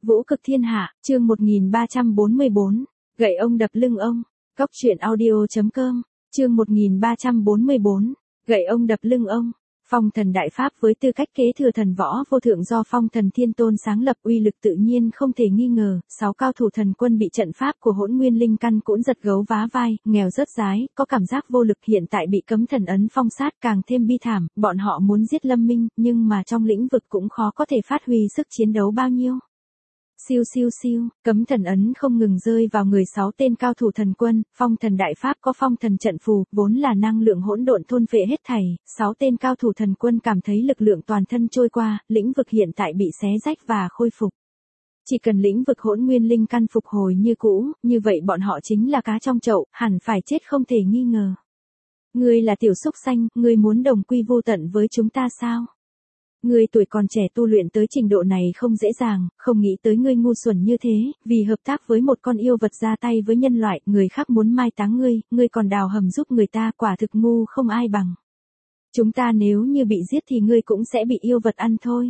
Vũ cực thiên hạ, chương 1344, gậy ông đập lưng ông. Cóc truyện audio.com, chương 1344, gậy ông đập lưng ông. Phong thần đại pháp với tư cách kế thừa thần võ vô thượng do Phong thần thiên tôn sáng lập, uy lực tự nhiên không thể nghi ngờ. 6 cao thủ thần quân bị trận pháp của Hỗn Nguyên Linh Căn cũng giật gấu vá vai, nghèo rớt rái, có cảm giác vô lực. Hiện tại bị cấm thần ấn phong sát càng thêm bi thảm. Bọn họ muốn giết Lâm Minh, nhưng mà trong lĩnh vực cũng khó có thể phát huy sức chiến đấu bao nhiêu. Siêu siêu siêu, cấm thần ấn không ngừng rơi vào người 6 tên cao thủ thần quân. Phong thần đại pháp có phong thần trận phù, vốn là năng lượng hỗn độn thôn phệ hết thảy. 6 tên cao thủ thần quân cảm thấy lực lượng toàn thân trôi qua, lĩnh vực hiện tại bị xé rách và khôi phục. Chỉ cần lĩnh vực Hỗn Nguyên Linh Căn phục hồi như cũ, như vậy bọn họ chính là cá trong chậu, hẳn phải chết không thể nghi ngờ. Ngươi là tiểu súc sanh, ngươi muốn đồng quy vô tận với chúng ta sao? Ngươi tuổi còn trẻ tu luyện tới trình độ này không dễ dàng, không nghĩ tới ngươi ngu xuẩn như thế, vì hợp tác với một con yêu vật ra tay với nhân loại, người khác muốn mai táng ngươi còn đào hầm giúp người ta, quả thực ngu không ai bằng. Chúng ta nếu như bị giết thì ngươi cũng sẽ bị yêu vật ăn thôi.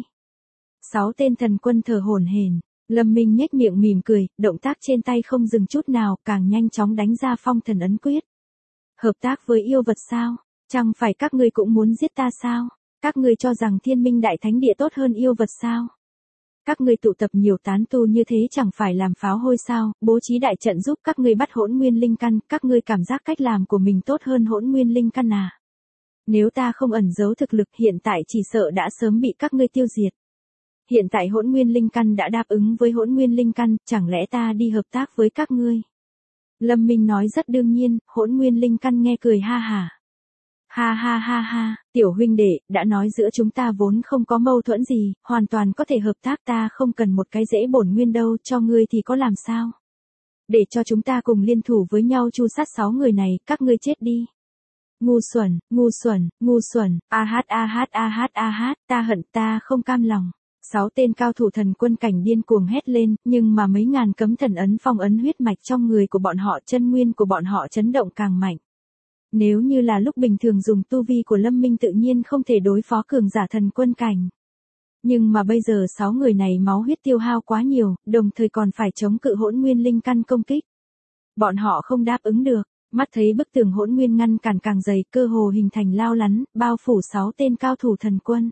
6 tên thần quân thở hổn hển, Lâm Minh nhếch miệng mỉm cười, động tác trên tay không dừng chút nào, càng nhanh chóng đánh ra phong thần ấn quyết. Hợp tác với yêu vật sao? Chẳng phải các ngươi cũng muốn giết ta sao? Các ngươi cho rằng Thiên Minh Đại Thánh Địa tốt hơn yêu vật sao? Các ngươi tụ tập nhiều tán tu như thế chẳng phải làm pháo hôi sao? Bố trí đại trận giúp các ngươi bắt Hỗn Nguyên Linh Căn, các ngươi cảm giác cách làm của mình tốt hơn Hỗn Nguyên Linh Căn à? Nếu ta không ẩn giấu thực lực hiện tại chỉ sợ đã sớm bị các ngươi tiêu diệt. Hiện tại Hỗn Nguyên Linh Căn đã đáp ứng với Hỗn Nguyên Linh Căn, chẳng lẽ ta đi hợp tác với các ngươi? Lâm Minh nói rất đương nhiên, Hỗn Nguyên Linh Căn nghe cười ha hả. Ha ha ha ha, tiểu huynh đệ, đã nói giữa chúng ta vốn không có mâu thuẫn gì, hoàn toàn có thể hợp tác, ta không cần một cái rễ bổn nguyên đâu, cho ngươi thì có làm sao? Để cho chúng ta cùng liên thủ với nhau tru sát 6 người này, các ngươi chết đi. Ngu xuẩn, ngu xuẩn, ngu xuẩn, a hát, ta hận, ta không cam lòng. 6 tên cao thủ thần quân cảnh điên cuồng hét lên, nhưng mà mấy ngàn cấm thần ấn phong ấn huyết mạch trong người của bọn họ, chân nguyên của bọn họ chấn động càng mạnh. Nếu như là lúc bình thường dùng tu vi của Lâm Minh tự nhiên không thể đối phó cường giả thần quân cảnh. Nhưng mà bây giờ 6 người này máu huyết tiêu hao quá nhiều, đồng thời còn phải chống cự Hỗn Nguyên Linh Căn công kích. Bọn họ không đáp ứng được, mắt thấy bức tường Hỗn Nguyên ngăn cản càng dày, cơ hồ hình thành lao lắn, bao phủ 6 tên cao thủ thần quân.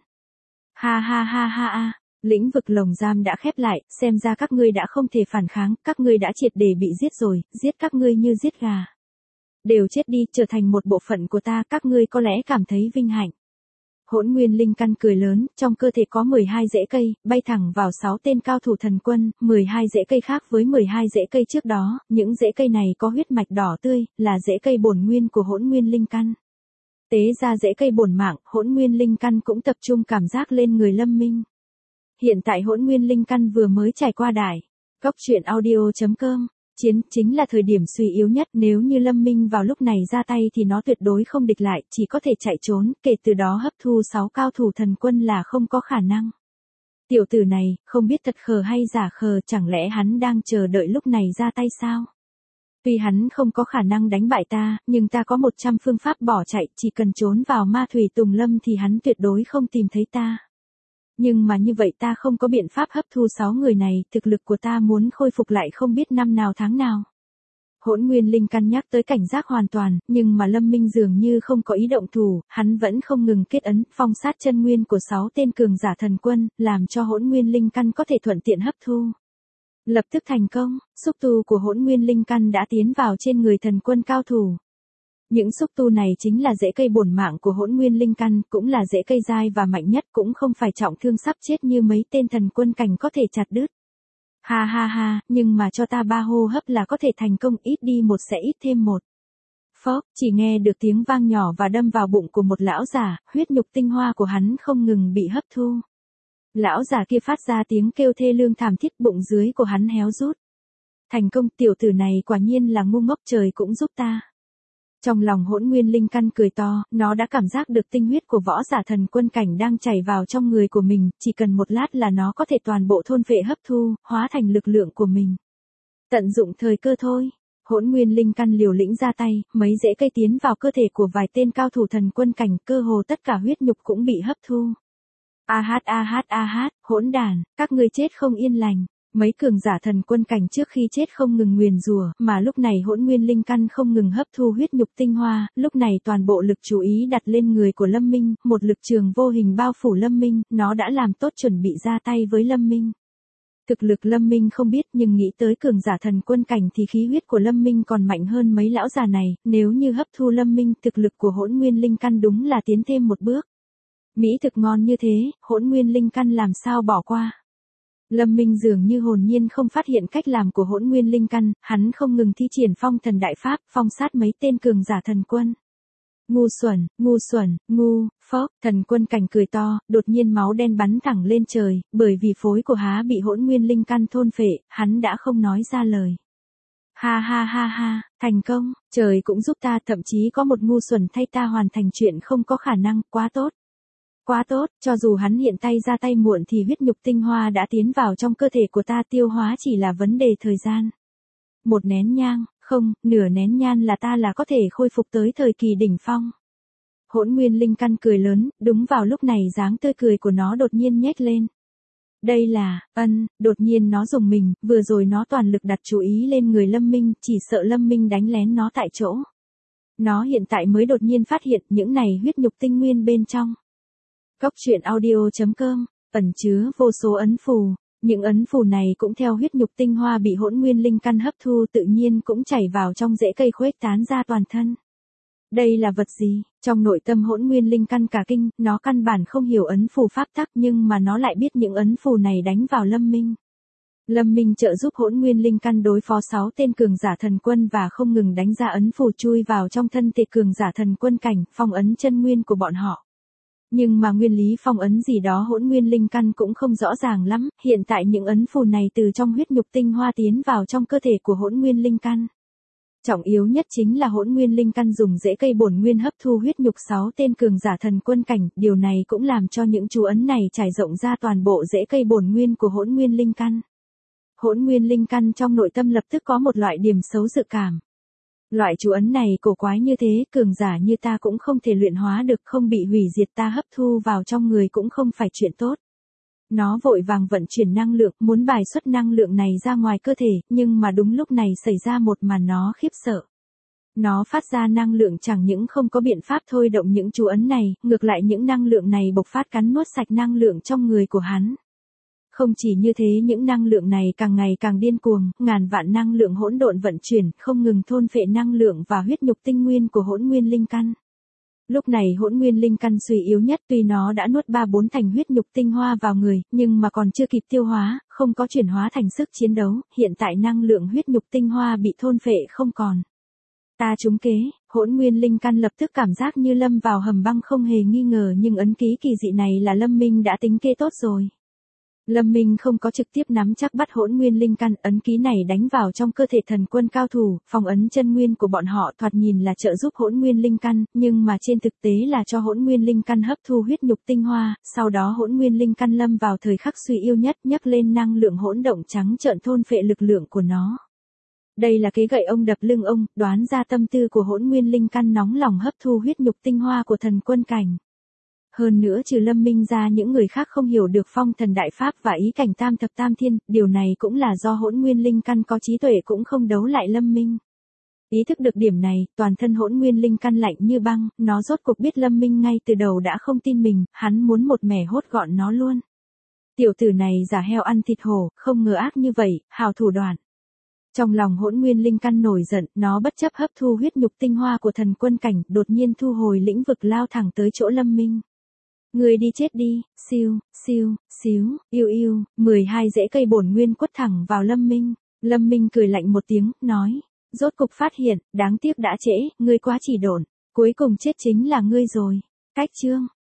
Ha ha ha ha ha. Lĩnh vực lồng giam đã khép lại, xem ra các ngươi đã không thể phản kháng, các ngươi đã triệt để bị giết rồi, giết các ngươi như giết gà. Đều chết đi, trở thành một bộ phận của ta, các ngươi có lẽ cảm thấy vinh hạnh. Hỗn Nguyên Linh Căn cười lớn, trong cơ thể có 12 rễ cây, bay thẳng vào 6 tên cao thủ thần quân, 12 rễ cây khác với 12 rễ cây trước đó, những rễ cây này có huyết mạch đỏ tươi, là rễ cây bổn nguyên của Hỗn Nguyên Linh Căn. Tế ra rễ cây bổn mạng, Hỗn Nguyên Linh Căn cũng tập trung cảm giác lên người Lâm Minh. Hiện tại Hỗn Nguyên Linh Căn vừa mới trải qua đại. Cóc truyện audio.com, chiến chính là thời điểm suy yếu nhất, nếu như Lâm Minh vào lúc này ra tay thì nó tuyệt đối không địch lại, chỉ có thể chạy trốn, kể từ đó hấp thu 6 cao thủ thần quân là không có khả năng. Tiểu tử này, không biết thật khờ hay giả khờ, chẳng lẽ hắn đang chờ đợi lúc này ra tay sao? Tuy hắn không có khả năng đánh bại ta, nhưng ta có 100 phương pháp bỏ chạy, chỉ cần trốn vào Ma Thủy Tùng Lâm thì hắn tuyệt đối không tìm thấy ta. Nhưng mà như vậy ta không có biện pháp hấp thu 6 người này, thực lực của ta muốn khôi phục lại không biết năm nào tháng nào. Hỗn Nguyên Linh Căn nhắc tới cảnh giác hoàn toàn, nhưng mà Lâm Minh dường như không có ý động thủ, hắn vẫn không ngừng kết ấn, phong sát chân nguyên của 6 tên cường giả thần quân, làm cho Hỗn Nguyên Linh Căn có thể thuận tiện hấp thu. Lập tức thành công, xúc tu của Hỗn Nguyên Linh Căn đã tiến vào trên người thần quân cao thủ. Những xúc tu này chính là rễ cây bổn mạng của Hỗn Nguyên Linh Căn, cũng là rễ cây dai và mạnh nhất, cũng không phải trọng thương sắp chết như mấy tên thần quân cảnh có thể chặt đứt. Ha ha ha, nhưng mà cho ta 3 hô hấp là có thể thành công, ít đi một sẽ ít thêm một. Phốc, chỉ nghe được tiếng vang nhỏ và đâm vào bụng của một lão giả, huyết nhục tinh hoa của hắn không ngừng bị hấp thu. Lão giả kia phát ra tiếng kêu thê lương thảm thiết, bụng dưới của hắn héo rút. Thành công, tiểu tử này quả nhiên là ngu ngốc, trời cũng giúp ta. Trong lòng Hỗn Nguyên Linh Căn cười to, nó đã cảm giác được tinh huyết của võ giả thần quân cảnh đang chảy vào trong người của mình, chỉ cần một lát là nó có thể toàn bộ thôn phệ hấp thu, hóa thành lực lượng của mình. Tận dụng thời cơ thôi. Hỗn Nguyên Linh Căn liều lĩnh ra tay, mấy rễ cây tiến vào cơ thể của vài tên cao thủ thần quân cảnh, cơ hồ tất cả huyết nhục cũng bị hấp thu. A hát, hỗn đàn, các ngươi chết không yên lành. Mấy cường giả thần quân cảnh trước khi chết không ngừng nguyền rủa, mà lúc này hỗn nguyên linh căn không ngừng hấp thu huyết nhục tinh hoa, lúc này toàn bộ lực chú ý đặt lên người của Lâm Minh, một lực trường vô hình bao phủ Lâm Minh, nó đã làm tốt chuẩn bị ra tay với Lâm Minh. Thực lực Lâm Minh không biết nhưng nghĩ tới cường giả thần quân cảnh thì khí huyết của Lâm Minh còn mạnh hơn mấy lão già này, nếu như hấp thu Lâm Minh thực lực của hỗn nguyên linh căn đúng là tiến thêm một bước. Mỹ thực ngon như thế, hỗn nguyên linh căn làm sao bỏ qua. Lâm Minh dường như hồn nhiên không phát hiện cách làm của hỗn nguyên linh căn, hắn không ngừng thi triển phong thần đại pháp, phong sát mấy tên cường giả thần quân. Ngu xuẩn, phốc, thần quân cảnh cười to, đột nhiên máu đen bắn thẳng lên trời, bởi vì phối của há bị hỗn nguyên linh căn thôn phệ, hắn đã không nói ra lời. Ha, thành công, trời cũng giúp ta, thậm chí có một ngu xuẩn thay ta hoàn thành chuyện không có khả năng, quá tốt. Quá tốt, cho dù hắn hiện tay ra tay muộn thì huyết nhục tinh hoa đã tiến vào trong cơ thể của ta, tiêu hóa chỉ là vấn đề thời gian. Một nén nhang, không, nửa nén nhang là ta là có thể khôi phục tới thời kỳ đỉnh phong. Hỗn nguyên linh căn cười lớn, đúng vào lúc này dáng tươi cười của nó đột nhiên nhếch lên. Đây là, đột nhiên nó rùng mình, vừa rồi nó toàn lực đặt chú ý lên người Lâm Minh, chỉ sợ Lâm Minh đánh lén nó tại chỗ. Nó hiện tại mới đột nhiên phát hiện những này huyết nhục tinh nguyên bên trong. Cốc truyện audio.com, ẩn chứa vô số ấn phù, những ấn phù này cũng theo huyết nhục tinh hoa bị hỗn nguyên linh căn hấp thu tự nhiên cũng chảy vào trong rễ cây khuếch tán ra toàn thân. Đây là vật gì? Trong nội tâm hỗn nguyên linh căn cả kinh, nó căn bản không hiểu ấn phù pháp tắc nhưng mà nó lại biết những ấn phù này đánh vào Lâm Minh. Lâm Minh trợ giúp hỗn nguyên linh căn đối phó 6 tên cường giả thần quân và không ngừng đánh ra ấn phù chui vào trong thân thể cường giả thần quân cảnh, phong ấn chân nguyên của bọn họ. Nhưng mà nguyên lý phong ấn gì đó hỗn nguyên linh căn cũng không rõ ràng lắm, hiện tại những ấn phù này từ trong huyết nhục tinh hoa tiến vào trong cơ thể của hỗn nguyên linh căn. Trọng yếu nhất chính là hỗn nguyên linh căn dùng rễ cây bổn nguyên hấp thu huyết nhục 6 tên cường giả thần quân cảnh, điều này cũng làm cho những chú ấn này trải rộng ra toàn bộ rễ cây bổn nguyên của hỗn nguyên linh căn. Hỗn nguyên linh căn trong nội tâm lập tức có một loại điểm xấu dự cảm. Loại chú ấn này cổ quái như thế, cường giả như ta cũng không thể luyện hóa được, không bị hủy diệt ta hấp thu vào trong người cũng không phải chuyện tốt. Nó vội vàng vận chuyển năng lượng, muốn bài xuất năng lượng này ra ngoài cơ thể, nhưng mà đúng lúc này xảy ra một màn nó khiếp sợ. Nó phát ra năng lượng chẳng những không có biện pháp thôi động những chú ấn này, ngược lại những năng lượng này bộc phát cắn nuốt sạch năng lượng trong người của hắn. Không chỉ như thế, những năng lượng này càng ngày càng điên cuồng, ngàn vạn năng lượng hỗn độn vận chuyển, không ngừng thôn phệ năng lượng và huyết nhục tinh nguyên của hỗn nguyên linh căn. Lúc này hỗn nguyên linh căn suy yếu nhất, tuy nó đã nuốt 3/4 thành huyết nhục tinh hoa vào người, nhưng mà còn chưa kịp tiêu hóa, không có chuyển hóa thành sức chiến đấu, hiện tại năng lượng huyết nhục tinh hoa bị thôn phệ không còn. Ta trúng kế, hỗn nguyên linh căn lập tức cảm giác như lâm vào hầm băng không hề nghi ngờ, nhưng ấn ký kỳ dị này là Lâm Minh đã tính kế tốt rồi. Lâm Minh không có trực tiếp nắm chắc bắt hỗn nguyên linh căn, ấn ký này đánh vào trong cơ thể thần quân cao thủ, phong ấn chân nguyên của bọn họ thoạt nhìn là trợ giúp hỗn nguyên linh căn, nhưng mà trên thực tế là cho hỗn nguyên linh căn hấp thu huyết nhục tinh hoa, sau đó hỗn nguyên linh căn lâm vào thời khắc suy yếu nhất, nhấc lên năng lượng hỗn động trắng trợn thôn phệ lực lượng của nó. Đây là kế gậy ông đập lưng ông, đoán ra tâm tư của hỗn nguyên linh căn nóng lòng hấp thu huyết nhục tinh hoa của thần quân cảnh. Hơn nữa trừ Lâm Minh ra những người khác không hiểu được phong thần đại pháp và ý cảnh tam thập tam thiên, điều này cũng là do hỗn nguyên linh căn có trí tuệ cũng không đấu lại Lâm Minh. Ý thức được điểm này, toàn thân hỗn nguyên linh căn lạnh như băng, nó rốt cuộc biết Lâm Minh ngay từ đầu đã không tin mình, hắn muốn một mẻ hốt gọn nó luôn. Tiểu tử này giả heo ăn thịt hổ, không ngờ ác như vậy, hào thủ đoạn. Trong lòng hỗn nguyên linh căn nổi giận, nó bất chấp hấp thu huyết nhục tinh hoa của thần quân cảnh, đột nhiên thu hồi lĩnh vực lao thẳng tới chỗ Lâm Minh. Người đi chết đi, siêu, yêu, 12 rễ cây bổn nguyên quất thẳng vào Lâm Minh. Lâm Minh cười lạnh một tiếng, nói, rốt cục phát hiện, đáng tiếc đã trễ, ngươi quá chỉ độn, cuối cùng chết chính là ngươi rồi. Cách chương.